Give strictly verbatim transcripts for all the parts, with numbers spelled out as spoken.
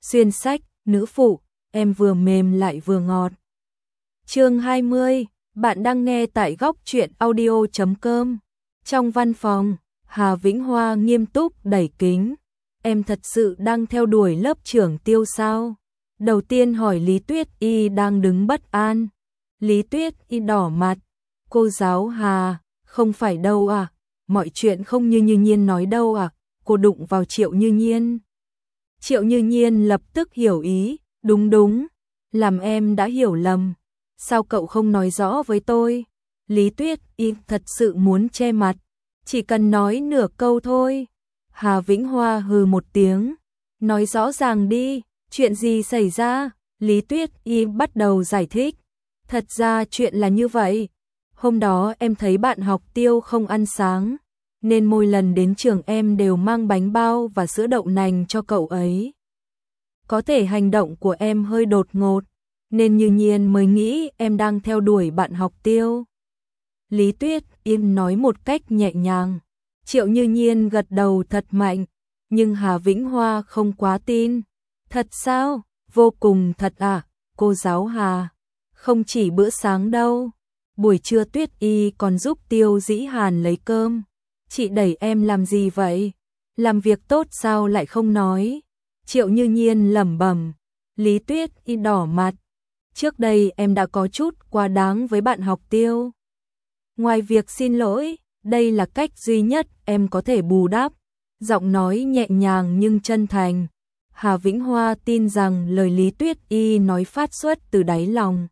Xuyên sách, nữ phụ, em vừa mềm lại vừa ngọt. Chương hai mươi, bạn đang nghe tại góc truyện audio chấm com. Trong văn phòng, Hà Vĩnh Hoa nghiêm túc đẩy kính. Em thật sự đang theo đuổi lớp trưởng Tiêu sao? Đầu tiên hỏi Lý Tuyết Y đang đứng bất an. Lý Tuyết Y đỏ mặt. Cô giáo Hà, không phải đâu à, mọi chuyện không như Như Nhiên nói đâu à, cô đụng vào Triệu Như Nhiên. Triệu Như Nhiên lập tức hiểu ý, đúng đúng, làm em đã hiểu lầm. Sao cậu không nói rõ với tôi? Lý Tuyết Y thật sự muốn che mặt, chỉ cần nói nửa câu thôi. Hà Vĩnh Hoa hừ một tiếng, nói rõ ràng đi, chuyện gì xảy ra? Lý Tuyết Y bắt đầu giải thích. Thật ra chuyện là như vậy, hôm đó em thấy bạn học Tiêu không ăn sáng, nên mỗi lần đến trường em đều mang bánh bao và sữa đậu nành cho cậu ấy. Có thể hành động của em hơi đột ngột, nên Như Nhiên mới nghĩ em đang theo đuổi bạn học Tiêu. Lý Tuyết im nói một cách nhẹ nhàng. Triệu Như Nhiên gật đầu thật mạnh, nhưng Hà Vĩnh Hoa không quá tin. Thật sao? Vô cùng thật à, cô giáo Hà. Không chỉ bữa sáng đâu, buổi trưa Tuyết Y còn giúp Tiêu Dĩ Hàn lấy cơm. Chị đẩy em làm gì vậy? Làm việc tốt sao lại không nói? Triệu Như Nhiên lẩm bẩm. Lý Tuyết Y đỏ mặt. Trước đây em đã có chút quá đáng với bạn học Tiêu. Ngoài việc xin lỗi, đây là cách duy nhất em có thể bù đắp. Giọng nói nhẹ nhàng nhưng chân thành. Hà Vĩnh Hoa tin rằng lời Lý Tuyết Y nói phát xuất từ đáy lòng.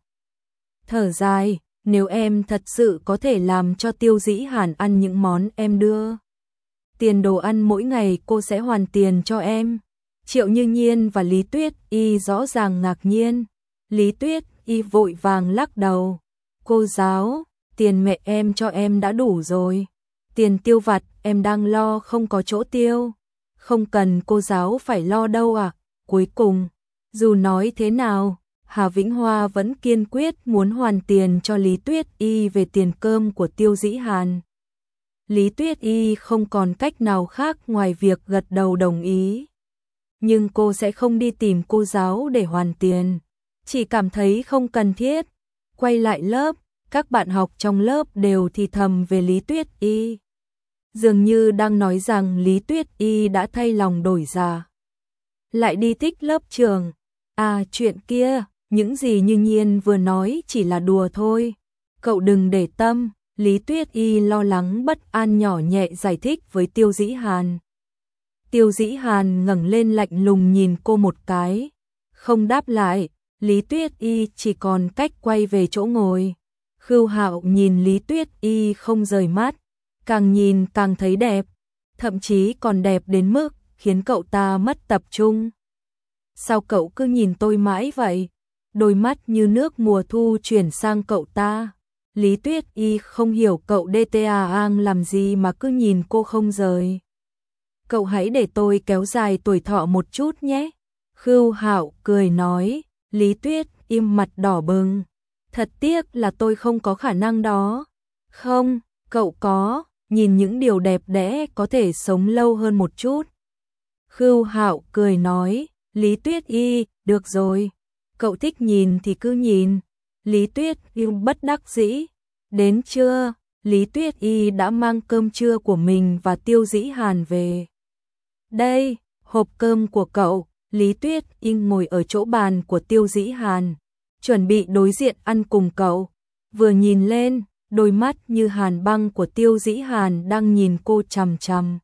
Thở dài, nếu em thật sự có thể làm cho Tiêu Dĩ Hàn ăn những món em đưa tiền đồ ăn mỗi ngày, cô sẽ hoàn tiền cho em. Triệu Như Nhiên và Lý Tuyết Y rõ ràng ngạc nhiên. Lý Tuyết Y vội vàng lắc đầu. Cô giáo, tiền mẹ em cho em đã đủ rồi. Tiền tiêu vặt em đang lo không có chỗ tiêu. Không cần cô giáo phải lo đâu à. Cuối cùng, dù nói thế nào, Hà Vĩnh Hoa vẫn kiên quyết muốn hoàn tiền cho Lý Tuyết Y về tiền cơm của Tiêu Dĩ Hàn. Lý Tuyết Y không còn cách nào khác ngoài việc gật đầu đồng ý. Nhưng cô sẽ không đi tìm cô giáo để hoàn tiền. Chỉ cảm thấy không cần thiết. Quay lại lớp, các bạn học trong lớp đều thì thầm về Lý Tuyết Y. Dường như đang nói rằng Lý Tuyết Y đã thay lòng đổi dạ. Lại đi thích lớp trường. À, chuyện kia, những gì Như Nhiên vừa nói chỉ là đùa thôi. Cậu đừng để tâm. Lý Tuyết Y lo lắng bất an nhỏ nhẹ giải thích với Tiêu Dĩ Hàn. Tiêu Dĩ Hàn ngẩng lên lạnh lùng nhìn cô một cái. Không đáp lại, Lý Tuyết Y chỉ còn cách quay về chỗ ngồi. Khưu Hạo nhìn Lý Tuyết Y không rời mắt, càng nhìn càng thấy đẹp, thậm chí còn đẹp đến mức khiến cậu ta mất tập trung. Sao cậu cứ nhìn tôi mãi vậy? Đôi mắt như nước mùa thu chuyển sang cậu ta. Lý Tuyết Y không hiểu cậu đê tê a ang làm gì mà cứ nhìn cô không rời. Cậu hãy để tôi kéo dài tuổi thọ một chút nhé. Khưu Hạo cười nói. Lý Tuyết im mặt đỏ bừng. Thật tiếc là tôi không có khả năng đó. Không, cậu có, nhìn những điều đẹp đẽ có thể sống lâu hơn một chút. Khưu Hạo cười nói. Lý Tuyết Y, được rồi. Cậu thích nhìn thì cứ nhìn. Lý Tuyết Y bất đắc dĩ. Đến trưa, Lý Tuyết Y đã mang cơm trưa của mình và Tiêu Dĩ Hàn về. Đây, hộp cơm của cậu. Lý Tuyết Y ngồi ở chỗ bàn của Tiêu Dĩ Hàn, chuẩn bị đối diện ăn cùng cậu. Vừa nhìn lên, đôi mắt như hàn băng của Tiêu Dĩ Hàn đang nhìn cô chằm chằm.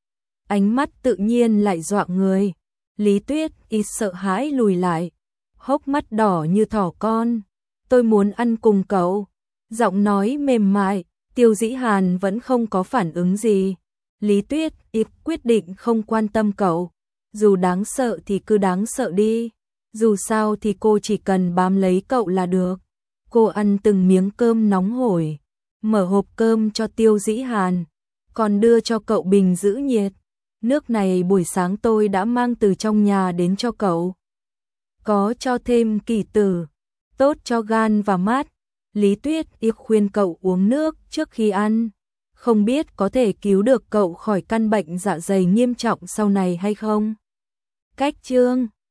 Ánh mắt tự nhiên lại dọa người. Lý Tuyết Y sợ hãi lùi lại, hốc mắt đỏ như thỏ con. Tôi muốn ăn cùng cậu. Giọng nói mềm mại. Tiêu Dĩ Hàn vẫn không có phản ứng gì. Lý Tuyết Y quyết định không quan tâm cậu. Dù đáng sợ thì cứ đáng sợ đi. Dù sao thì cô chỉ cần bám lấy cậu là được. Cô ăn từng miếng cơm nóng hổi, mở hộp cơm cho Tiêu Dĩ Hàn, còn đưa cho cậu bình giữ nhiệt. Nước này buổi sáng tôi đã mang từ trong nhà đến cho cậu. Có cho thêm kỳ tử, tốt cho gan và mắt. Lý Tuyết Y khuyên cậu uống nước trước khi ăn. Không biết có thể cứu được cậu khỏi căn bệnh dạ dày nghiêm trọng sau này hay không. Cách chương